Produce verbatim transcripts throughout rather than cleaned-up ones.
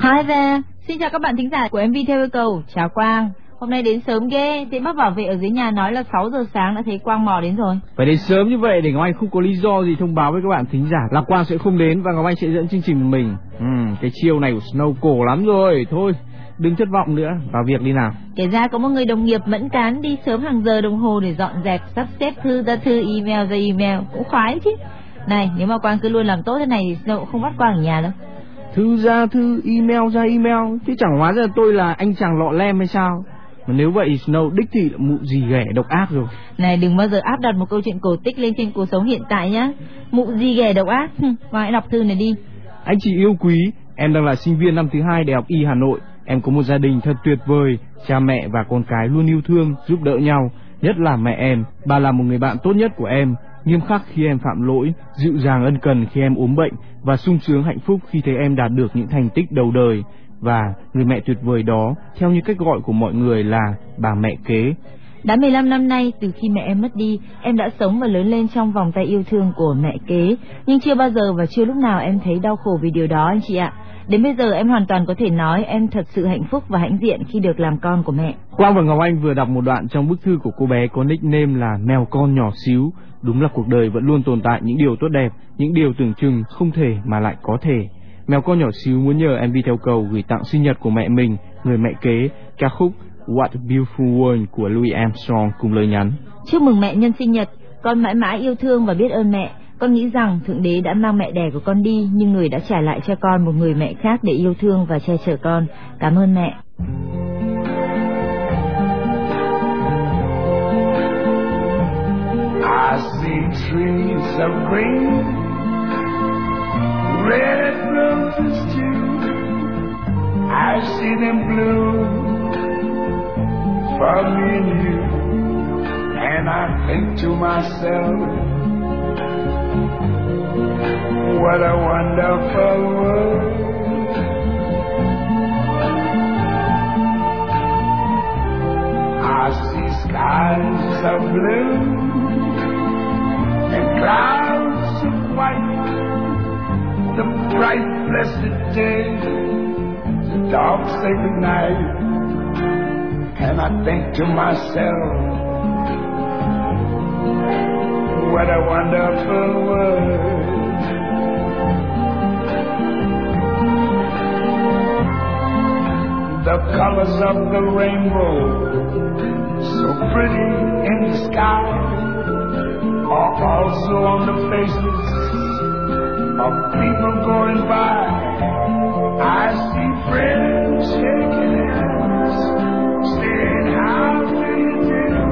Hi there, xin chào các bạn thính giả của em vê theo yêu cầu. Chào Quang, hôm nay đến sớm ghê. Thế bác bảo vệ ở dưới nhà nói là sáu giờ sáng đã thấy Quang mò đến rồi. Phải đến sớm như vậy để Ngọc Anh không có lý do gì thông báo với các bạn thính giả là Quang sẽ không đến và Ngọc Anh sẽ dẫn chương trình một mình. Ừ, cái chiêu này của Snow cổ lắm rồi. Thôi, đừng thất vọng nữa, vào việc đi nào. Kể ra có một người đồng nghiệp mẫn cán đi sớm hàng giờ đồng hồ để dọn dẹp, sắp xếp thư ra thư, email ra email, cũng khoái chứ. Này, nếu mà Quang cứ luôn làm tốt thế này thì Snow cũng không bắt Quang ở nhà đâu. Thư ra thư, email ra email, chứ chẳng hóa ra tôi là anh chàng lọ lem hay sao? Mà nếu vậy Snow đích thị là mụ gì ghẻ độc ác rồi. Này, đừng bao giờ áp đặt một câu chuyện cổ tích lên trên cuộc sống hiện tại nhá. Mụ gì ghẻ độc ác, Quang hãy đọc thư này đi. Anh chị yêu quý, em đang là sinh viên năm thứ hai Đại học Y Hà Nội. Em có một gia đình thật tuyệt vời, cha mẹ và con cái luôn yêu thương, giúp đỡ nhau. Nhất là mẹ em, bà là một người bạn tốt nhất của em, nghiêm khắc khi em phạm lỗi, dịu dàng ân cần khi em ốm bệnh và sung sướng hạnh phúc khi thấy em đạt được những thành tích đầu đời. Và người mẹ tuyệt vời đó, theo như cách gọi của mọi người là bà mẹ kế. Đã mười lăm năm nay, từ khi mẹ em mất đi, em đã sống và lớn lên trong vòng tay yêu thương của mẹ kế. Nhưng chưa bao giờ và chưa lúc nào em thấy đau khổ vì điều đó anh chị ạ. Đến bây giờ em hoàn toàn có thể nói em thật sự hạnh phúc và hãnh diện khi được làm con của mẹ. Quang và Ngọc Anh vừa đọc một đoạn trong bức thư của cô bé có nickname là Mèo Con Nhỏ Xíu. Đúng là cuộc đời vẫn luôn tồn tại những điều tốt đẹp, những điều tưởng chừng không thể mà lại có thể. Mèo Con Nhỏ Xíu muốn nhờ em vê theo cầu gửi tặng sinh nhật của mẹ mình, người mẹ kế, ca khúc What a Beautiful World của Louis Armstrong cùng lời nhắn: Chúc mừng mẹ nhân sinh nhật, con mãi mãi yêu thương và biết ơn mẹ. Con nghĩ rằng Thượng Đế đã mang mẹ đẻ của con đi, nhưng người đã trả lại cho con một người mẹ khác để yêu thương và che chở con. Cảm ơn mẹ. I see trees of green, red roses too. I see them bloom for me and you, and I think to myself, what a wonderful world. I see skies of blue and clouds of white, the bright blessed day, the dark sacred night, and I think to myself, what a wonderful world. The colors of the rainbow, so pretty in the sky, are also on the faces of people going by. I see friends shaking hands, saying how do you do.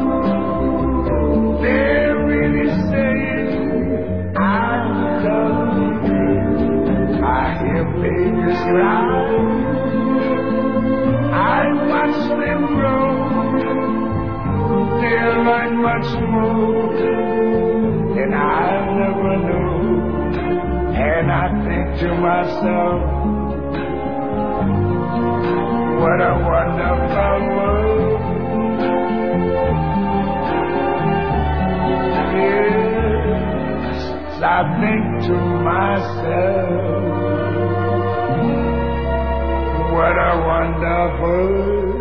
They're really saying I love you. I hear babies cry, I watch them grow. They'll learn much more than I never knew. And I think to myself, what a wonderful world. Yes, I think to myself, what a wonderful world.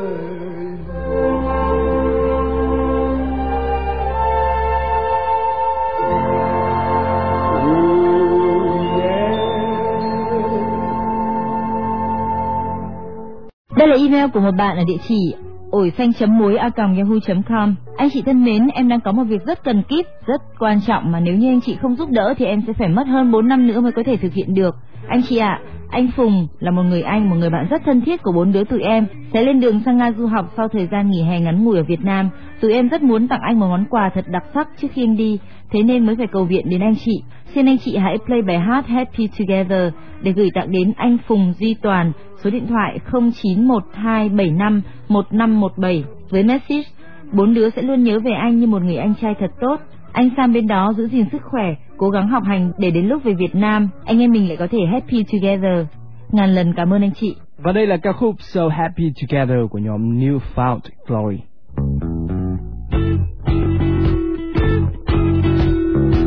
Đây là email của một bạn ở địa chỉ ổi xanh chấm muối a còng yahoo chấm com. Anh chị thân mến, em đang có một việc rất cần kíp, rất quan trọng mà nếu như anh chị không giúp đỡ thì em sẽ phải mất hơn bốn năm nữa mới có thể thực hiện được. Anh chị ạ, à, anh Phùng là một người anh, một người bạn rất thân thiết của bốn đứa tụi em, sẽ lên đường sang Nga du học sau thời gian nghỉ hè ngắn ngủi ở Việt Nam. Tụi em rất muốn tặng anh một món quà thật đặc sắc trước khi anh đi, thế nên mới phải cầu viện đến anh chị. Xin anh chị hãy play bài hát Happy Together để gửi tặng đến anh Phùng Duy Toàn, số điện thoại không chín một hai bảy năm một năm một bảy với message: bốn đứa sẽ luôn nhớ về anh như một người anh trai thật tốt. Anh sang bên đó giữ gìn sức khỏe, cố gắng học hành để đến lúc về Việt Nam anh em mình lại có thể happy together. Ngàn lần cảm ơn anh chị. Và đây là ca khúc So Happy Together của nhóm New Found Glory.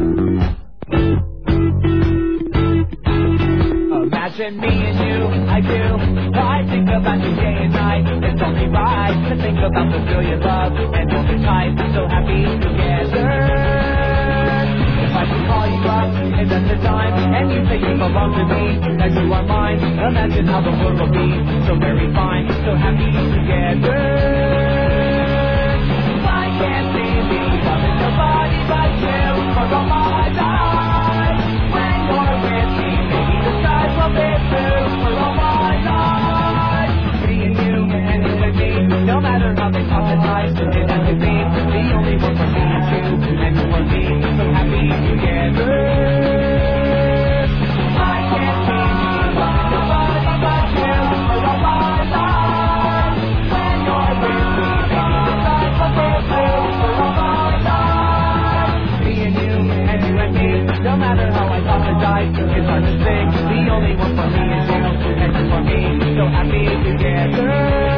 Imagine me and you, I about to feel your love and hold you tight, so happy together. If I could call you up and at the time, and you say you belong to me, that you are mine, imagine how the world will be so very fine, so happy together. I can't see me loving nobody but you for all my life. When you're with me, maybe the skies will be blue for all my life. Me and you, and you and me, no matter how they talk and lie, it has to be the only one for me is you, and you and me, so happy together. I can't see me loving nobody but you for all my life. When you're with me, maybe the skies will be blue for all my life. Me and you, and you and me, no matter how I talk and die, it's hard to sing. The only one for me is you, and you for me, so happy together.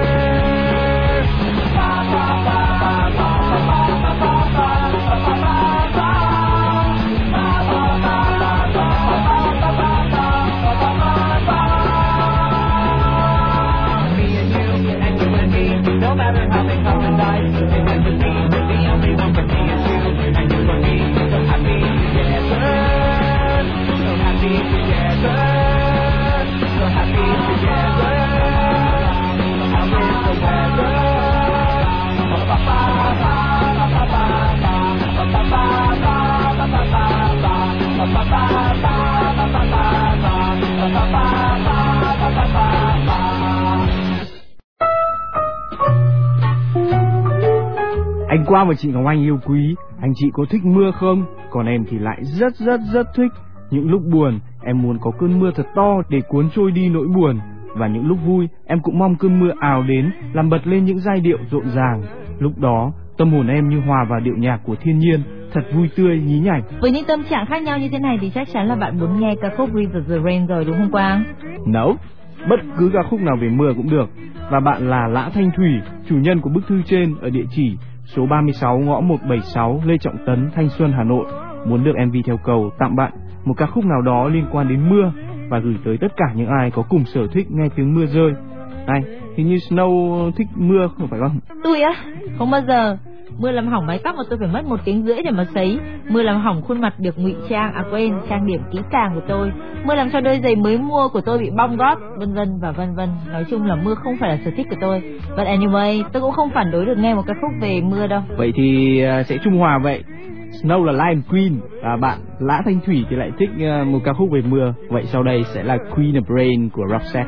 Ba ba ba ba ba ba ba ba ba ba ba ba ba. Ba ba ba ba ba ba ba ba ba ba. Me and you, and you and me, no matter how they come and die, it has to be the only one for me is you, and you for me, so happy together, so happy together, so happy together. How is the weather? Ba ba ba ba ba ba ba ba ba ba ba ba ba ba ba ba ba ba ba ba. Anh Quang và chị Ngọc Anh yêu quý, anh chị có thích mưa không? Còn em thì lại rất rất rất thích. Những lúc buồn, em muốn có cơn mưa thật to để cuốn trôi đi nỗi buồn. Và những lúc vui, em cũng mong cơn mưa ào đến, làm bật lên những giai điệu rộn ràng. Lúc đó, tâm hồn em như hòa vào điệu nhạc của thiên nhiên, thật vui tươi, nhí nhảnh. Với những tâm trạng khác nhau như thế này thì chắc chắn là bạn muốn nghe ca khúc River the Rain rồi đúng không Quang? No, bất cứ ca khúc nào về mưa cũng được. Và bạn là Lã Thanh Thủy, chủ nhân của bức thư trên ở địa chỉ số ba mươi sáu ngõ một bảy sáu Lê Trọng Tấn, Thanh Xuân, Hà Nội. Muốn được em vê theo cầu tặng bạn một ca khúc nào đó liên quan đến mưa và gửi tới tất cả những ai có cùng sở thích nghe tiếng mưa rơi. Này, hình như Snow thích mưa không phải không? Tôi á, không bao giờ. Mưa làm hỏng mái tóc mà tôi phải mất một tiếng rưỡi để mà sấy. Mưa làm hỏng khuôn mặt được ngụy trang, à quên, trang điểm kỹ càng của tôi. Mưa làm cho đôi giày mới mua của tôi bị bong gót, vân vân và vân vân. Nói chung là mưa không phải là sở thích của tôi. But anyway, tôi cũng không phản đối được nghe một ca khúc về mưa đâu. Vậy thì sẽ trung hòa vậy. Snow là Lion Queen và bạn Lã Thanh Thủy thì lại thích một ca khúc về mưa. Vậy sau đây sẽ là Queen of Rain của Roxette.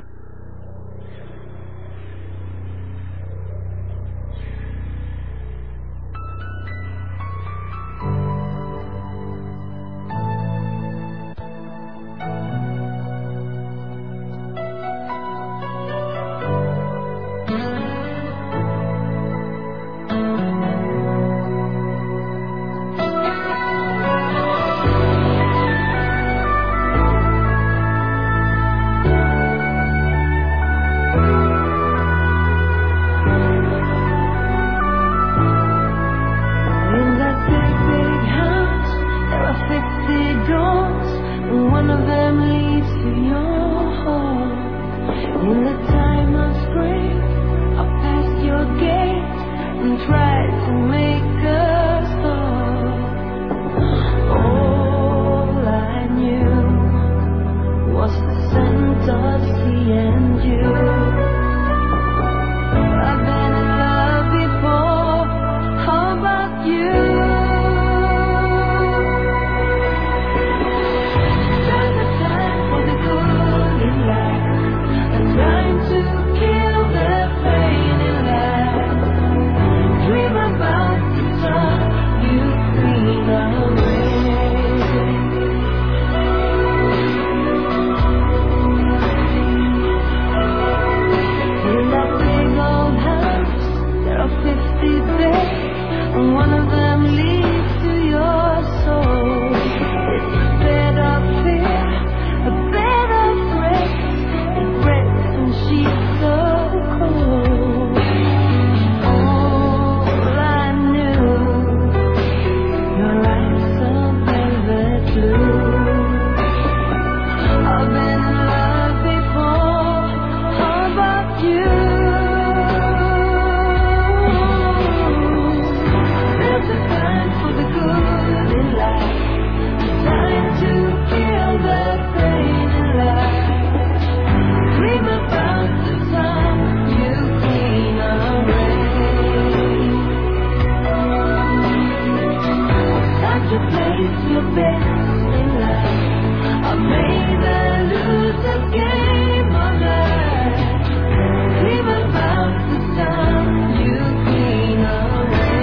One of them place your best in life, or maybe lose the game of life. Dream about the sun you clean away.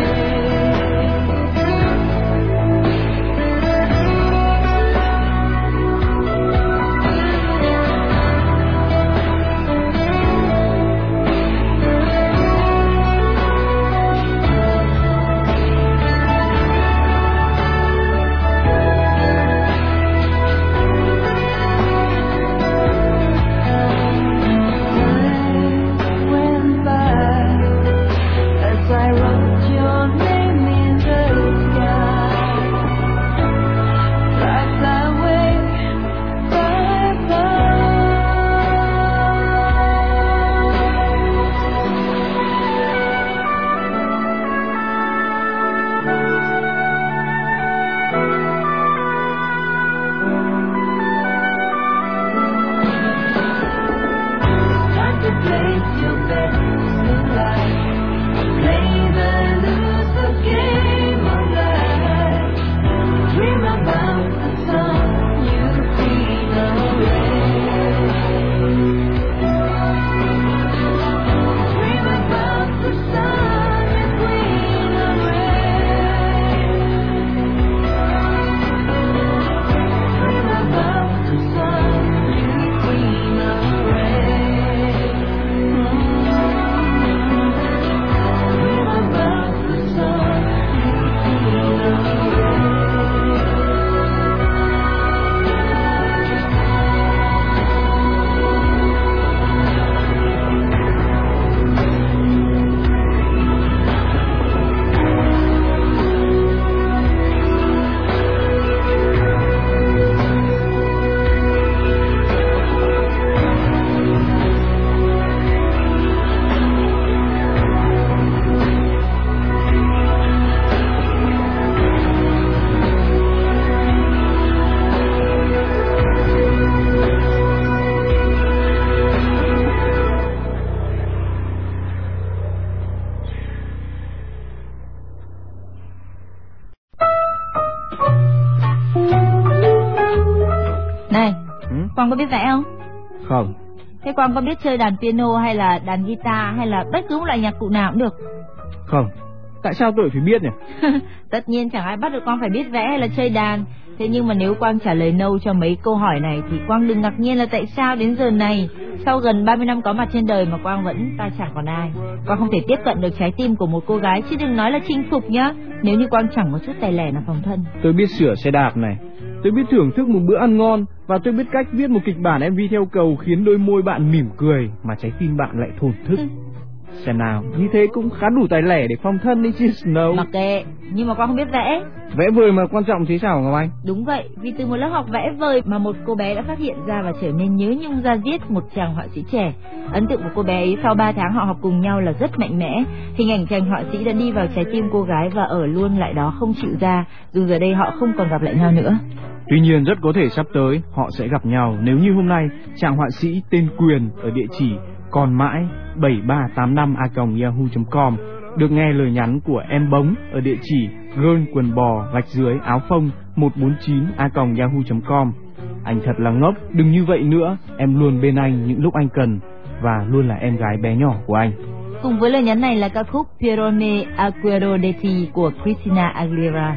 Quang có biết vẽ không? Không. Thế Quang có biết chơi đàn piano hay là đàn guitar hay là bất cứ một loại nhạc cụ nào cũng được? Không. Tại sao tôi phải biết nhỉ? Tất nhiên chẳng ai bắt được Quang phải biết vẽ hay là chơi đàn. Thế nhưng mà nếu Quang trả lời no cho mấy câu hỏi này thì Quang đừng ngạc nhiên là tại sao đến giờ này, sau gần ba mươi năm có mặt trên đời mà Quang vẫn ta chẳng còn ai. Quang không thể tiếp cận được trái tim của một cô gái, chứ đừng nói là chinh phục nhá, nếu như Quang chẳng có chút tài lẻ nào phòng thân. Tôi biết sửa xe đạp này, tôi biết thưởng thức một bữa ăn ngon, và tôi biết cách viết một kịch bản em vê theo cầu khiến đôi môi bạn mỉm cười mà trái tim bạn lại thổn thức. Xem nào, như thế cũng khá đủ tài lẻ để phong thân đấy chứ Snow. Mặc kệ, nhưng mà Quang không biết vẽ. Vẽ vời mà quan trọng thế sao Ngọc Anh? Đúng vậy, vì từ một lớp học vẽ vời mà một cô bé đã phát hiện ra và trở nên nhớ nhung ra diết một chàng họa sĩ trẻ. Ấn tượng của cô bé ấy sau ba tháng họ học cùng nhau là rất mạnh mẽ. Hình ảnh chàng họa sĩ đã đi vào trái tim cô gái và ở luôn lại đó không chịu ra, dù giờ đây họ không còn gặp lại nhau nữa. Tuy nhiên rất có thể sắp tới họ sẽ gặp nhau nếu như hôm nay chàng họa sĩ tên Quyền ở địa chỉ còn mãi bảy ba tám năm a còng yahoo chấm com được nghe lời nhắn của em Bống ở địa chỉ girl quần bò gạch dưới áo phông một bốn chín a còng yahoo chấm com. Anh thật là ngốc, đừng như vậy nữa, em luôn bên anh những lúc anh cần và luôn là em gái bé nhỏ của anh. Cùng với lời nhắn này là ca khúc Pierrone Aguero de Ti của Christina Aguilera.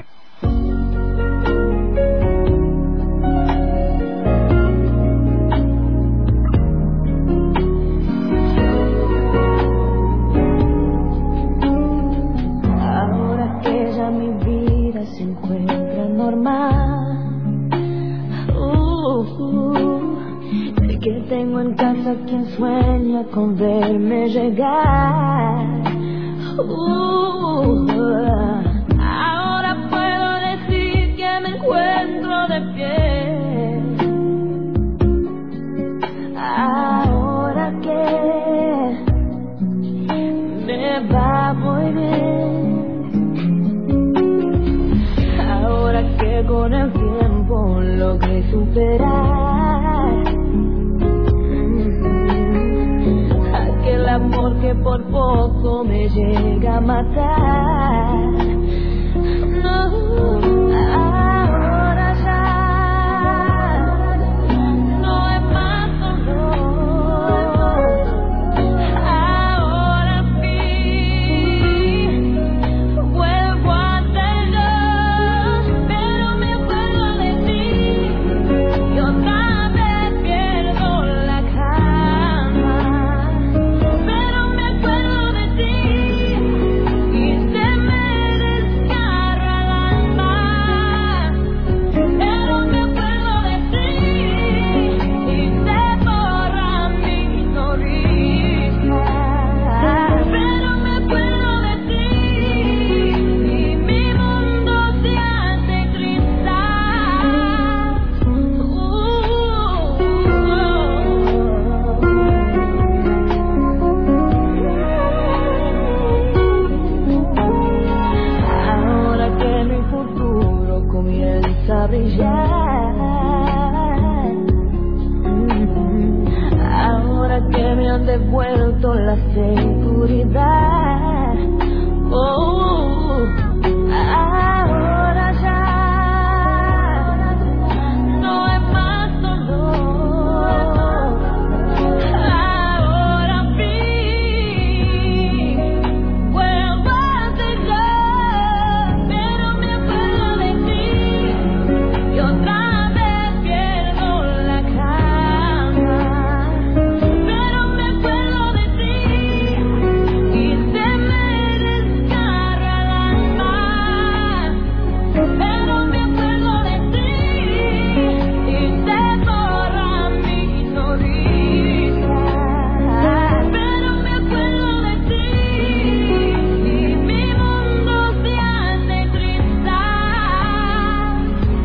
Tengo en casa quien sueña con verme llegar. Uh, ahora puedo decir que me encuentro de pie. Ahora que me va muy bien. Ahora que con el tiempo logré superar el amor que por poco me llega a matar. No, ahora brillar. Ahora que me han devuelto la seguridad, oh, ahora ya no hay más dolor. Ahora vi, vuelvo a dejar, pero me acuerdo de ti y otra vez pierdo la calma. Pero me acuerdo de ti y se me desgarra el alma. Pero me acuerdo de ti y se borra mi sonrisa. Pero me acuerdo de ti y mi mundo se hace cristal.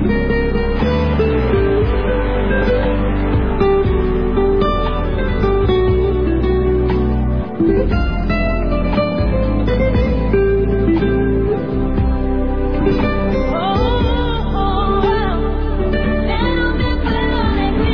Oh, oh, oh, pero me acuerdo de ti.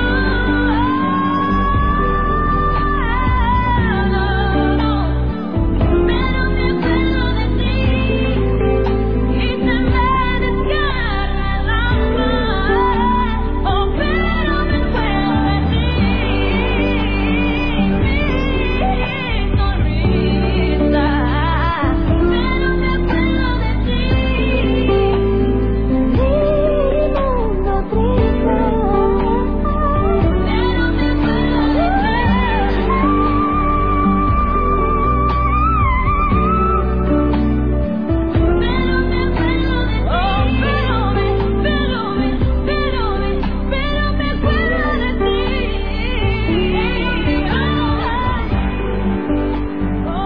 No, no, pero me acuerdo de ti y se me desgarra el alma. Oh, pero me acuerdo de ti, mi sonrisa. Pero me acuerdo de ti, mi mundo triste. Pero me acuerdo de ti. Pero me acuerdo de ti. Oh, pero me, pero me, pero me, pero me acuerdo de ti. Oh, oh,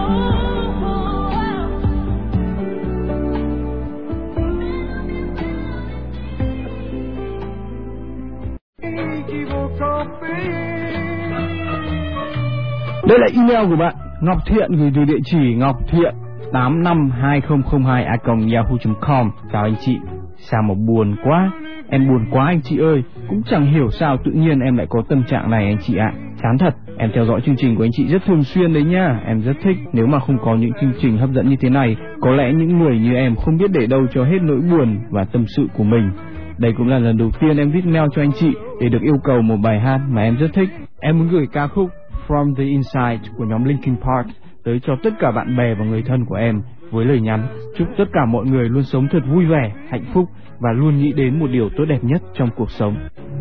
Đây là email của bạn Ngọc Thiện gửi từ địa chỉ ngọc thiện tám năm hai không không hai a còng yahoo chấm com. Chào anh chị, sao mà buồn quá. Em buồn quá anh chị ơi. Cũng chẳng hiểu sao tự nhiên em lại có tâm trạng này anh chị ạ. Chán thật. Em theo dõi chương trình của anh chị rất thường xuyên đấy nha. Em rất thích. Nếu mà không có những chương trình hấp dẫn như thế này, có lẽ những người như em không biết để đâu cho hết nỗi buồn và tâm sự của mình. Đây cũng là lần đầu tiên em viết mail cho anh chị để được yêu cầu một bài hát mà em rất thích. Em muốn gửi ca khúc From the Inside của nhóm Linkin Park tới cho tất cả bạn bè và người thân của em với lời nhắn chúc tất cả mọi người luôn sống thật vui vẻ, hạnh phúc và luôn nghĩ đến một điều tốt đẹp nhất trong cuộc sống.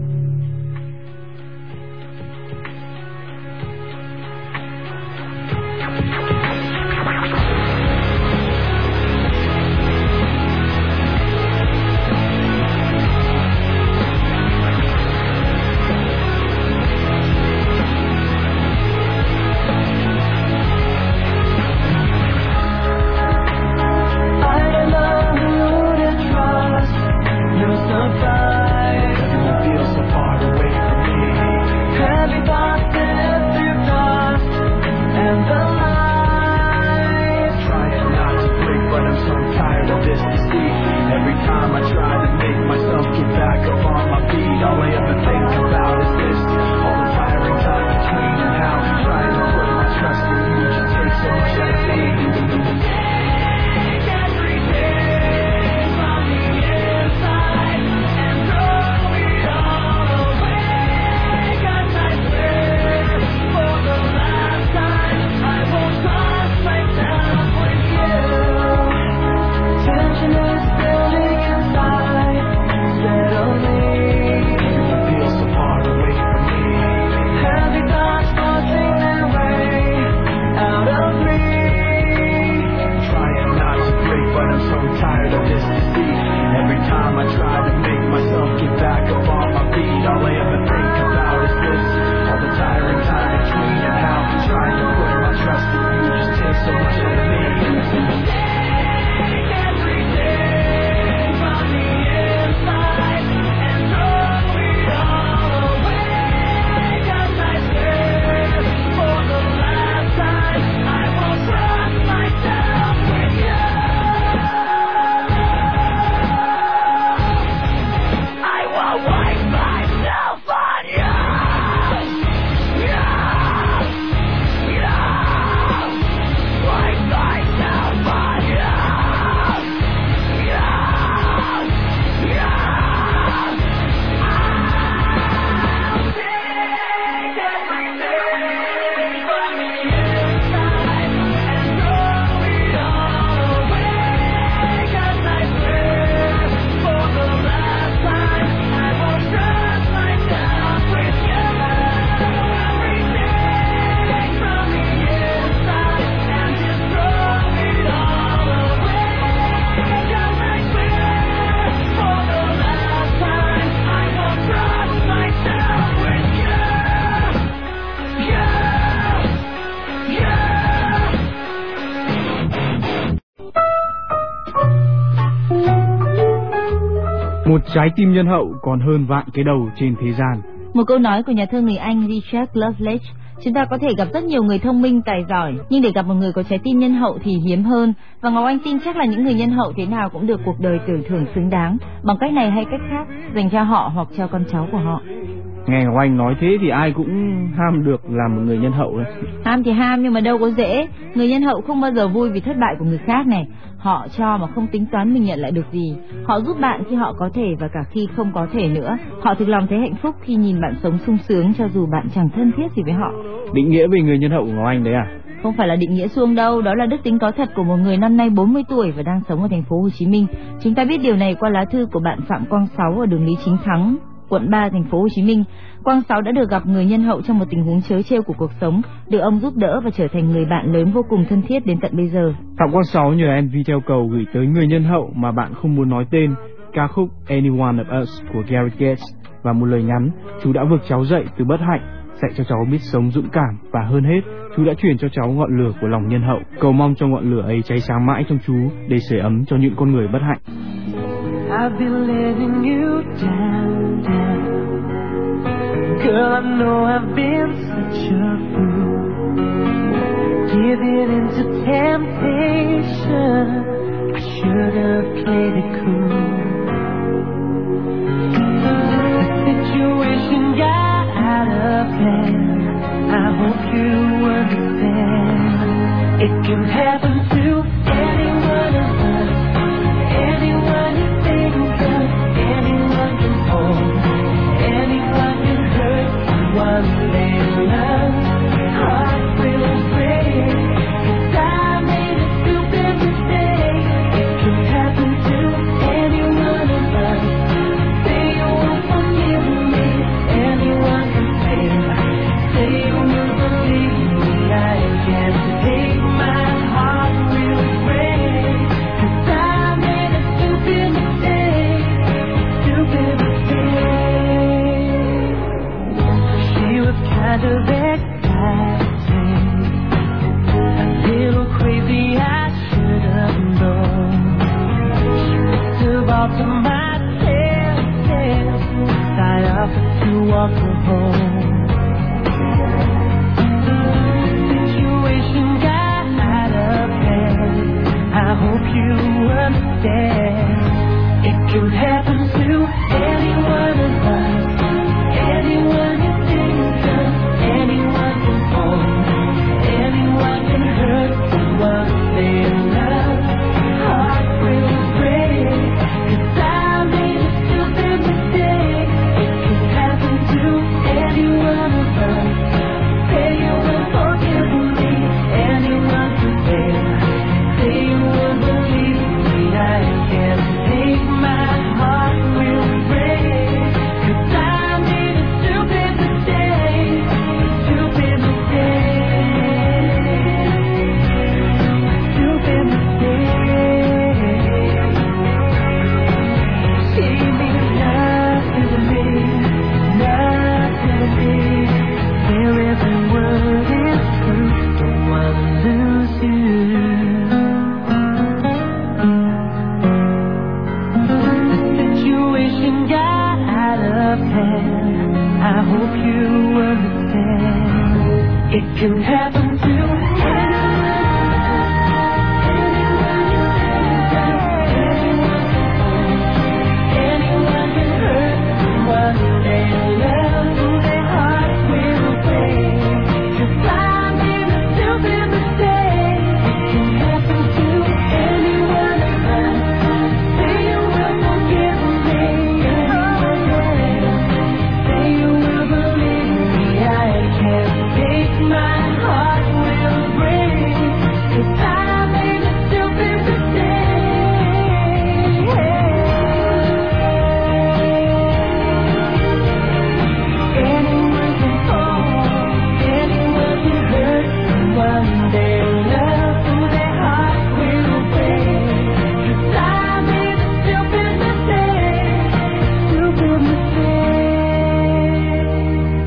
I don't know who to trust. You're so fine. Một trái tim nhân hậu còn hơn vạn cái đầu trên thế gian. Một câu nói của nhà thơ người Anh Richard Lovelace. Chúng ta có thể gặp rất nhiều người thông minh tài giỏi, nhưng để gặp một người có trái tim nhân hậu thì hiếm hơn. Và Ngọc Anh tin chắc là những người nhân hậu thế nào cũng được cuộc đời tưởng thưởng xứng đáng, bằng cách này hay cách khác, dành cho họ hoặc cho con cháu của họ. Nghe Ngọc Anh nói thế thì ai cũng ham được làm một người nhân hậu đấy. Ham thì ham nhưng mà đâu có dễ. Người nhân hậu không bao giờ vui vì thất bại của người khác này. Họ cho mà không tính toán mình nhận lại được gì. Họ giúp bạn khi họ có thể và cả khi không có thể nữa. Họ thực lòng thấy hạnh phúc khi nhìn bạn sống sung sướng cho dù bạn chẳng thân thiết gì với họ. Định nghĩa về người nhân hậu của Ngọc Anh đấy à? Không phải là định nghĩa suông đâu, đó là đức tính có thật của một người năm nay bốn mươi tuổi và đang sống ở thành phố Hồ Chí Minh. Chúng ta biết điều này qua lá thư của bạn Phạm Quang Sáu ở đường Lý Chính Thắng, quận ba, thành phố Hồ Chí Minh. Quang Sáu đã được gặp người nhân hậu trong một tình huống trớ trêu của cuộc sống, được ông giúp đỡ và trở thành người bạn lớn vô cùng thân thiết đến tận bây giờ. Phạm Quang Sáu nhờ em vi theo cầu gửi tới người nhân hậu mà bạn không muốn nói tên ca khúc Any One of Us của Gareth Gates và một lời nhắn: chú đã vực cháu dậy từ bất hạnh, dạy cho cháu biết sống dũng cảm, và hơn hết, chú đã truyền cho cháu ngọn lửa của lòng nhân hậu. Cầu mong cho ngọn lửa ấy cháy sáng mãi trong chú để sưởi ấm cho những con người bất hạnh. I've been letting you down, down. Girl, I know I've been such a fool, giving into temptation. I should have played it cool. The situation got out of hand. I hope you understand. It can happen to anyone of us, anyone you think of, anyone can hold, anyone can hurt one they love. Heart will break, 'cause I made a stupid mistake. It can happen to anyone of us. Say you won't forgive me, anyone can say. Say you will believe me, I can't take my heart will break, 'cause I made a stupid mistake, stupid mistake. She was kind of exciting, a little crazy, I should have known. She picked up all to my tail, tail, I offered to walk her home. Situation got out of hand, I hope you understand. It can happen to any one of us, anyone you think of, anyone can hold, anyone can hurt someone they love. Heart will break, 'cause I made a stupid mistake. It can happen to any one of us. Say you will forgive me, anyone can fail. Say you will believe me, I can't take my heart will break, 'cause I made a stupid mistake, stupid mistake, stupid mistake. She means nothing to me, nothing to me. Where every word is true, don't wanna lose you. The situation got out of hand, I hope you understand. It can happen to anyone can hurt someone they love. Their heart will break, 'cause I made a stupid mistake. It can happen to anyone of us. Say you will forgive me, say you will believe me, I can't take my heart will break, 'cause I made a stupid mistake. Anyone can fall, anyone can hurt someone they love. Their heart will break, 'cause I made a stupid mistake, stupid mistake.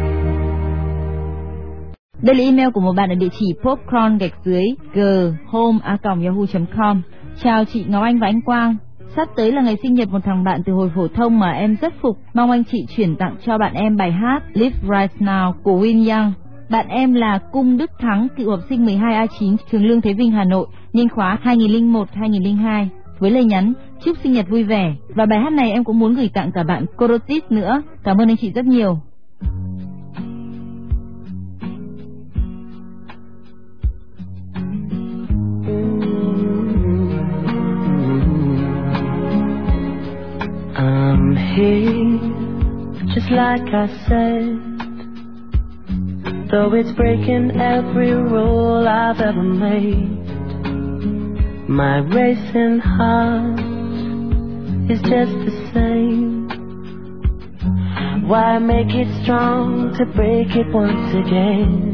Đây là email của một bạn ở địa chỉ popcorn gạch dưới g home a còng yahoo chấm com. Chào chị Ngọc Anh và anh Quang. Sắp tới là ngày sinh nhật một thằng bạn từ hồi phổ thông mà em rất phục. Mong anh chị chuyển tặng cho bạn em bài hát Live Right Now của Win Young. Bạn em là Cung Đức Thắng, cựu học sinh mười hai A chín trường Lương Thế Vinh Hà Nội, niên khóa hai nghìn lẻ một hai nghìn lẻ hai. Với lời nhắn chúc sinh nhật vui vẻ. Và bài hát này em cũng muốn gửi tặng cả bạn Corotis nữa. Cảm ơn anh chị rất nhiều. I'm here, just like I said. Though it's breaking every rule I've ever made, my racing heart is just the same. Why make it strong to break it once again?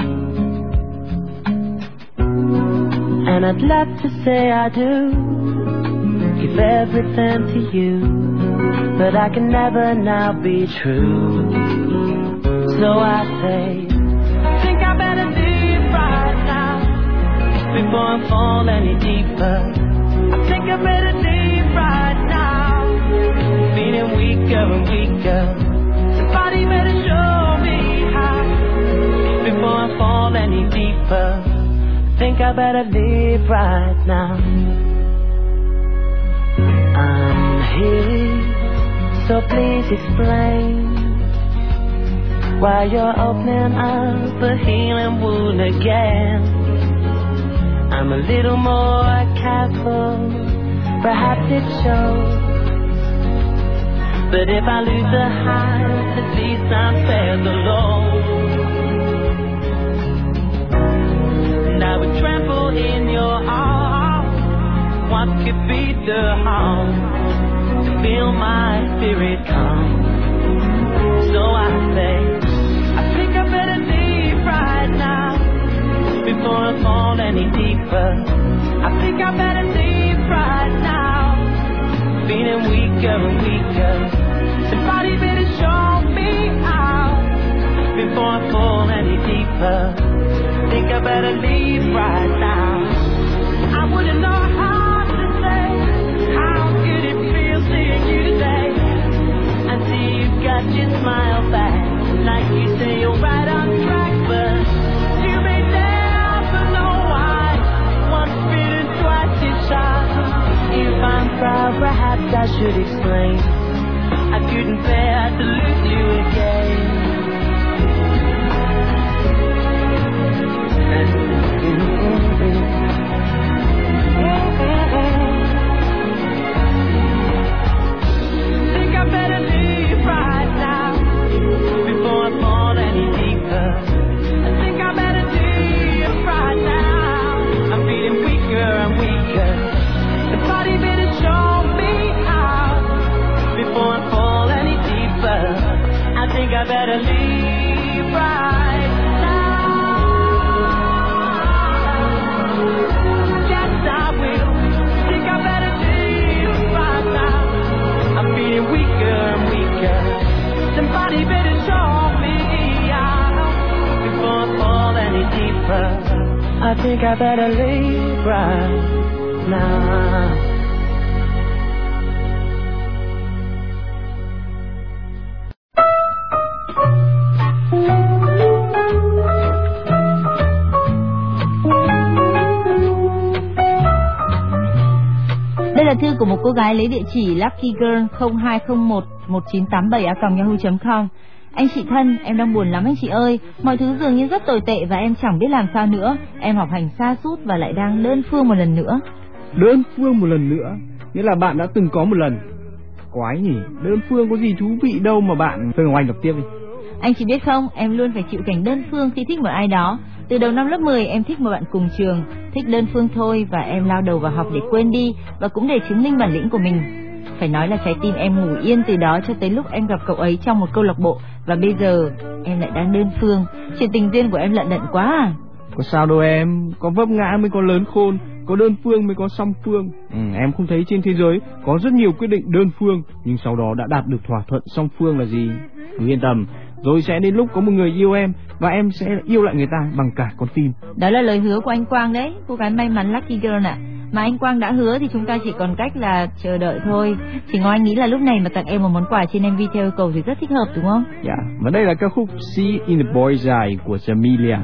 And I'd love to say I do, give everything to you, but I can never now be true. So I say, I think I better leave right now before I fall any deeper. I think I better leave right now, feeling weaker and weaker. Somebody better show me how before I fall any deeper. I think I better leave right now. I'm here, so please explain why you're opening up a healing wound again. I'm a little more careful, perhaps it shows. But if I lose the high, at least I'm spared the low. And I would tremble in your arms. What could be the harm to feel my spirit calm? So I say, I think I better leave right now before I fall any deeper. I think I better leave right now, feeling weaker and weaker. Somebody better show me how before I fall any deeper. I think I better leave right now. I wouldn't know how to say how good it feels seeing you today. I see you got your smile back, like you say you're right on track, but you may never know why once bitten, twice is shy. If I'm proud, perhaps I should explain I couldn't bear to lose you again. Think I better leave right now before I fall any deeper. I think I better leave right now. I'm feeling weaker and weaker. Somebody better show me how before I fall any deeper. I think I better leave right now. Yes, I will. Think I better leave right now. I'm feeling weaker and weaker. Somebody better show me how before I fall any deeper. I think I better leave right now. Đây là thư của một cô gái lấy địa chỉ luckygirl không hai không một một chín tám bảy a còng yahoo chấm com. Anh chị thân, em đang buồn lắm anh chị ơi. Mọi thứ dường như rất tồi tệ và em chẳng biết làm sao nữa. Em học hành sa sút và lại đang đơn phương một lần nữa. Đơn phương một lần nữa? Nghĩa là bạn đã từng có một lần. Quái nhỉ, đơn phương có gì thú vị đâu mà bạn. Thôi Ngọc Anh đọc tiếp đi. Anh chị biết không, em luôn phải chịu cảnh đơn phương khi thích một ai đó. Từ đầu năm lớp mười em thích một bạn cùng trường, thích đơn phương thôi và em lao đầu vào học để quên đi và cũng để chứng minh bản lĩnh của mình. Phải nói là trái tim em ngủ yên từ đó cho tới lúc em gặp cậu ấy trong một câu lạc bộ và bây giờ em lại đang đơn phương. Chuyện tình duyên của em lận đận quá à. Có sao đâu em, có vấp ngã mới có lớn khôn, có đơn phương mới có song phương. Ừ, em không thấy trên thế giới có rất nhiều quyết định đơn phương nhưng sau đó đã đạt được thỏa thuận song phương là gì? Cứ yên tâm, rồi sẽ đến lúc có một người yêu em và em sẽ yêu lại người ta bằng cả con tim. Đó là lời hứa của anh Quang đấy, cô gái may mắn Lucky Girl ạ. Mà anh Quang đã hứa thì chúng ta chỉ còn cách là chờ đợi thôi. Chỉ Ngọc Anh nghĩ là lúc này mà tặng em một món quà trên em vê theo yêu cầu thì rất thích hợp đúng không? Dạ, yeah. Và đây là ca khúc See in the Boy's Eye của Jamelia.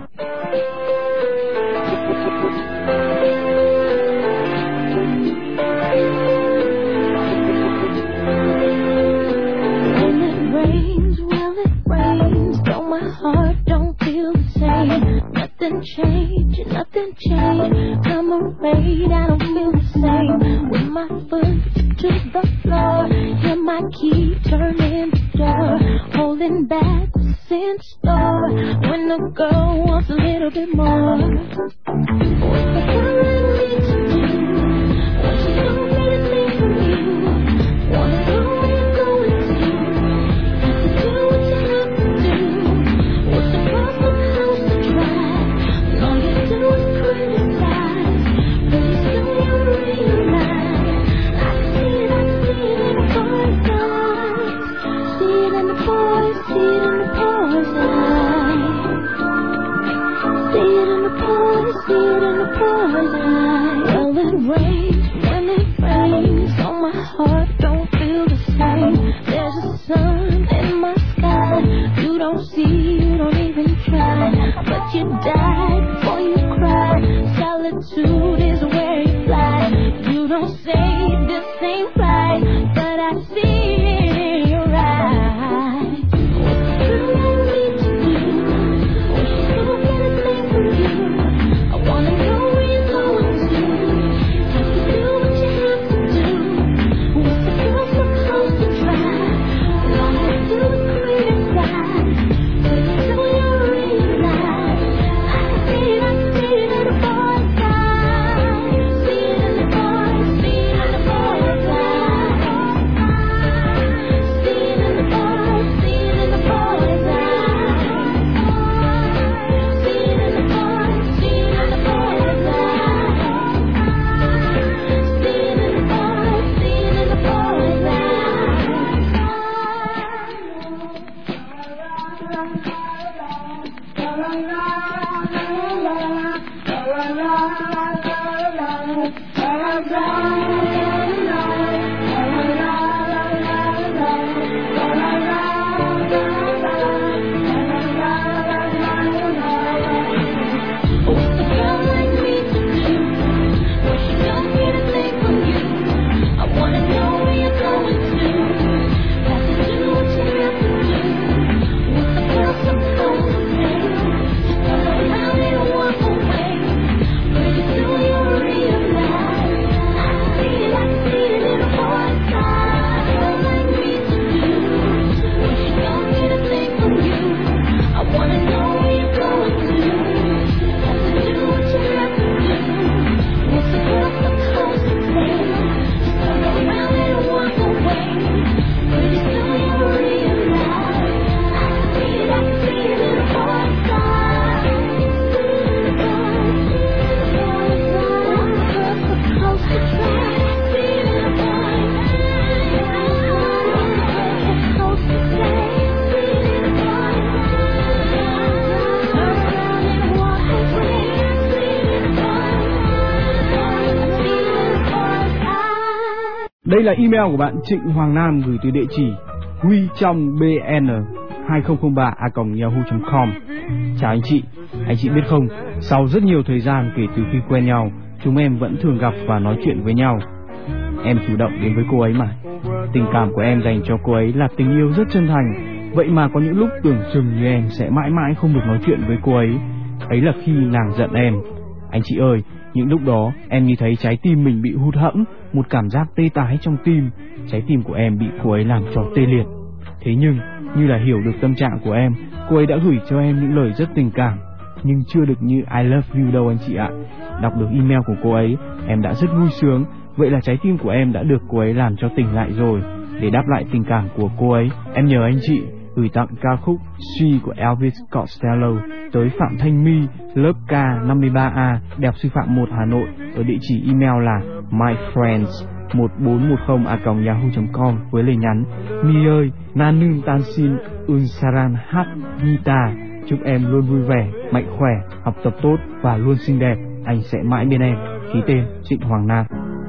Nothing changed, nothing changed. I'm afraid I don't feel the same. With my foot to the floor, hear my key turning the door, holding back what's in store. When the girl wants a little bit more, what the hell I need to do? What she don't need a thing from you. Wanna know where you're going to? Have to do what you have to do. What's the problem? How's the drive? All you do is criticize. Pretty soon you'll realize I can see it, I can see it in the boy's eyes. See it in the boys, see it in the boy's eyes. See it in the boys, see it in the boy's eyes. Well, it rains when it rains on my heart, don't feel the same. There's a sun in my sky. You don't see, you don't even try, but you died before you cry. Solitude is where you fly. You don't say this ain't right, but I see it in your eyes. What's the girl I need to do? When she's gonna get a thing from you? I wanna know where you're going to. Have to do what you have to do. What's the girl supposed to try? All you do is criticize. Pretty soon you'll realize I can see it, I can see it in the boy's eyes. See it in the boys, see it in the boy's eyes. See it in the boys, see it in the boy's eyes. See it in the boys, see it in the boy's eyes. See it in the boys, see it in the boy's What's the girl like me to do when she don't get a thing from you? I wanna know where you're going to. Have to do what you have to do. What's the girl supposed to say? Just turn around and walk away. Pretty soon you'll realize I can see it, I can see it in a boy's eyes. Girl like me to do when she don't get a thing from you. I wanna know where you're going to. Have to do what you have to do. What's the girl supposed to say? Just turn around and walk away. Pretty soon you'll realize I can see it, I can see it in a boy's eyes. What's the girl supposed to try? See it in a boy's eyes. What's the girl supposed to say? See it in a boy's eyes. Turn around and walk away. See it in a boy's eyes. See it in a boy's eyes. Đây là email của bạn Trịnh Hoàng Nam gửi từ địa chỉ huy trong bn hai không không ba a còng yahoo chấm com. Chào anh chị, anh chị biết không, sau rất nhiều thời gian kể từ khi quen nhau, chúng em vẫn thường gặp và nói chuyện với nhau. Em chủ động đến với cô ấy mà. Tình cảm của em dành cho cô ấy là tình yêu rất chân thành. Vậy mà có những lúc tưởng chừng như em sẽ mãi mãi không được nói chuyện với cô ấy. Ấy là khi nàng giận em. Anh chị ơi, những lúc đó em như thấy trái tim mình bị hụt hẫng, một cảm giác tê tái trong tim. Trái tim của em bị cô ấy làm cho tê liệt. Thế nhưng, như là hiểu được tâm trạng của em, cô ấy đã gửi cho em những lời rất tình cảm. Nhưng chưa được như I love you đâu anh chị ạ. Đọc được email của cô ấy, em đã rất vui sướng. Vậy là trái tim của em đã được cô ấy làm cho tỉnh lại rồi. Để đáp lại tình cảm của cô ấy, em nhờ anh chị gửi tặng ca khúc She của Elvis Costello tới Phạm Thanh My, lớp K năm mươi ba A, Đại học Sư phạm một Hà Nội, ở địa chỉ email là myfriends một bốn một không a còng yahoo chấm com với lời nhắn: My ơi, na nương tan xin unsaran hát nita. Chúc em luôn vui vẻ, mạnh khỏe, học tập tốt và luôn xinh đẹp. Anh sẽ mãi bên em. ký tên Trịnh Hoàng Nam.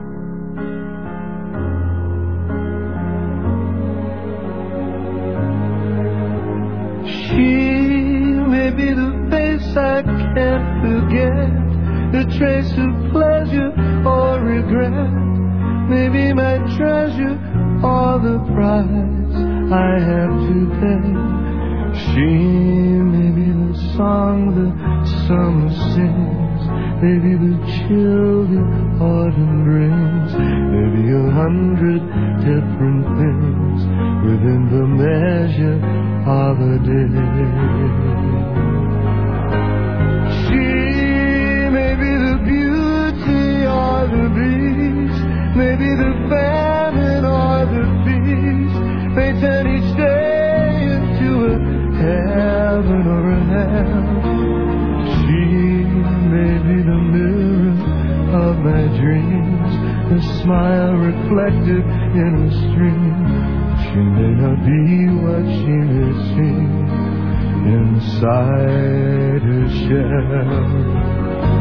She may be the face I can't forget, the trace of pleasure or regret, maybe my treasure or the price I have to pay. She may be the song the summer sings, maybe the chill the autumn brings, maybe a hundred different things within the measure of a day. She may be the beauty or the beast, maybe the famine or the feast, may turn each day into a heaven or a hell. She may be the mirror of my dreams, the smile reflected in a stream. She may not be what she may seem inside her shell.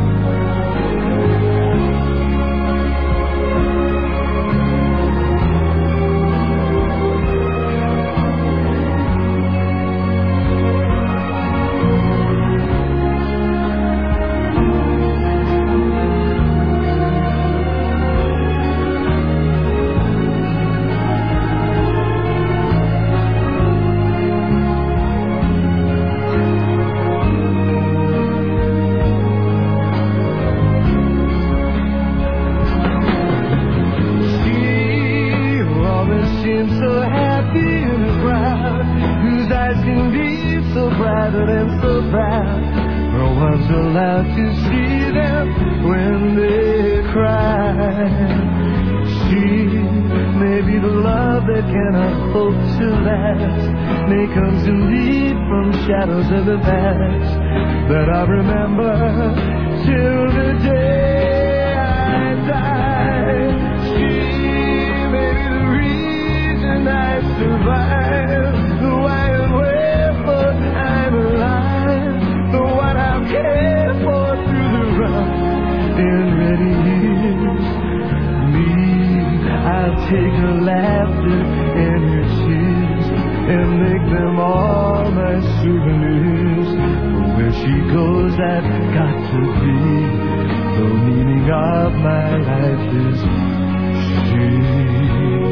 Shadows of the past that I remember till the day I die. She may be the reason I survive, the why and wherefore I'm alive, the what I've cared for through the rough and ready years. Me, I'll take her laughter and her tears and make them all my souvenirs. But where she goes, I've got to be. The meaning of my life is she.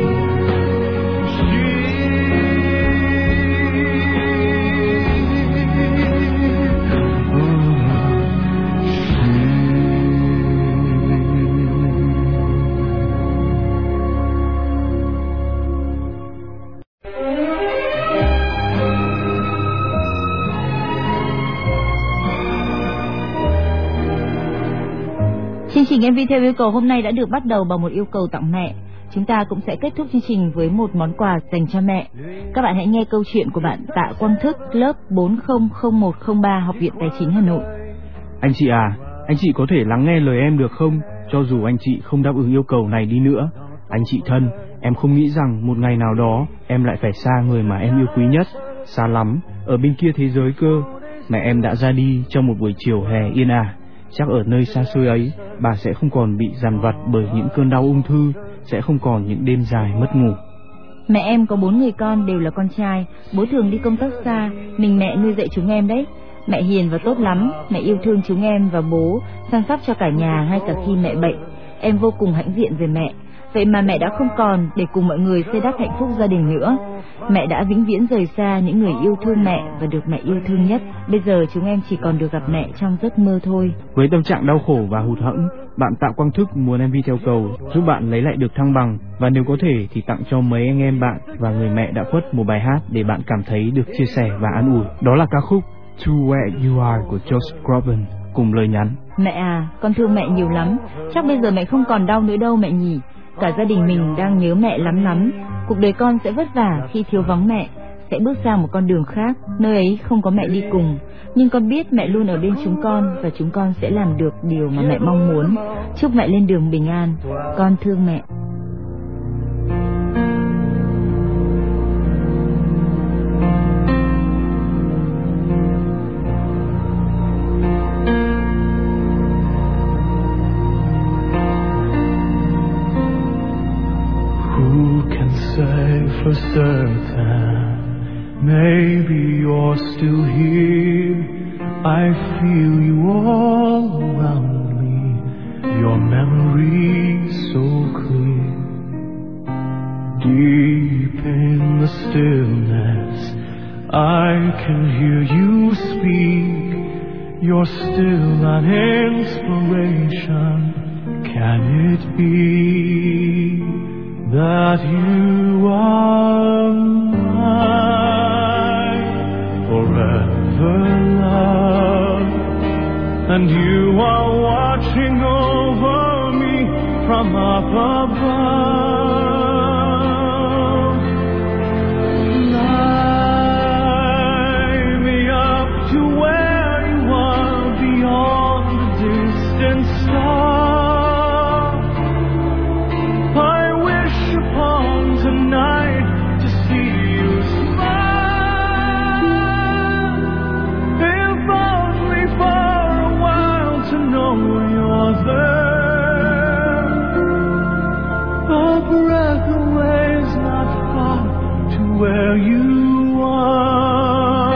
Chương trình em vê theo yêu cầu hôm nay đã được bắt đầu bằng một yêu cầu tặng mẹ. Chúng ta cũng sẽ kết thúc chương trình với một món quà dành cho mẹ. Các bạn hãy nghe câu chuyện của bạn Tạ Quang Thức, lớp bốn không không một không ba, Học viện Tài chính Hà Nội. Anh chị à, anh chị có thể lắng nghe lời em được không? Cho dù anh chị không đáp ứng yêu cầu này đi nữa. Anh chị thân, em không nghĩ rằng một ngày nào đó em lại phải xa người mà em yêu quý nhất. Xa lắm, ở bên kia thế giới cơ. Mẹ em đã ra đi trong một buổi chiều hè yên ả. Chắc ở nơi xa xôi ấy, bà sẽ không còn bị dằn vặt bởi những cơn đau ung thư, sẽ không còn những đêm dài mất ngủ. Mẹ em có bốn người con, đều là con trai. Bố thường đi công tác xa, mình mẹ nuôi dạy chúng em đấy. Mẹ hiền và tốt lắm, mẹ yêu thương chúng em và bố, chăm sóc cho cả nhà ngay cả khi mẹ bệnh. Em vô cùng hãnh diện về mẹ. Vậy mà mẹ đã không còn để cùng mọi người xây đắp hạnh phúc gia đình nữa. Mẹ đã vĩnh viễn rời xa những người yêu thương mẹ và được mẹ yêu thương nhất. Bây giờ chúng em chỉ còn được gặp mẹ trong giấc mơ thôi. Với tâm trạng đau khổ và hụt hẫng, bạn Tạ Quang Thức muốn em vê theo cầu giúp bạn lấy lại được thăng bằng, và nếu có thể thì tặng cho mấy anh em bạn và người mẹ đã khuất một bài hát để bạn cảm thấy được chia sẻ và an ủi. Đó là ca khúc To Where You Are của Josh Groban cùng lời nhắn: Mẹ à, con thương mẹ nhiều lắm. Chắc bây giờ mẹ không còn đau nữa đâu mẹ nhỉ. Cả gia đình mình đang nhớ mẹ lắm lắm. Cuộc đời con sẽ vất vả khi thiếu vắng mẹ, sẽ bước sang một con đường khác, nơi ấy không có mẹ đi cùng. Nhưng con biết mẹ luôn ở bên chúng con, và chúng con sẽ làm được điều mà mẹ mong muốn. Chúc mẹ lên đường bình an. Con thương mẹ. say for certain, maybe you're still here. I feel you all around me, your memory so clear. Deep in the stillness, I can hear you speak. You're still an inspiration. Can it be that you are mine forever, love? And you are watching over me from up above. Fly me up to where you are beyond the distant star. I wish upon tonight to see you smile. If only for a while to know you're there. A breath away is not far to where you are.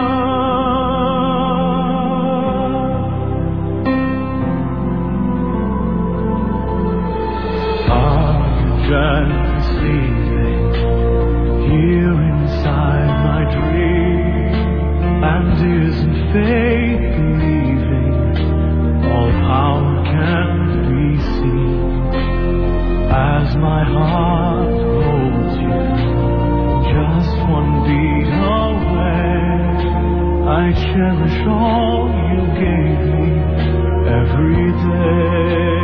Are you just sleeping here inside my dream? And isn't faith believing all power can't be seen? As my heart holds you just one beat away, I cherish all you gave me every day.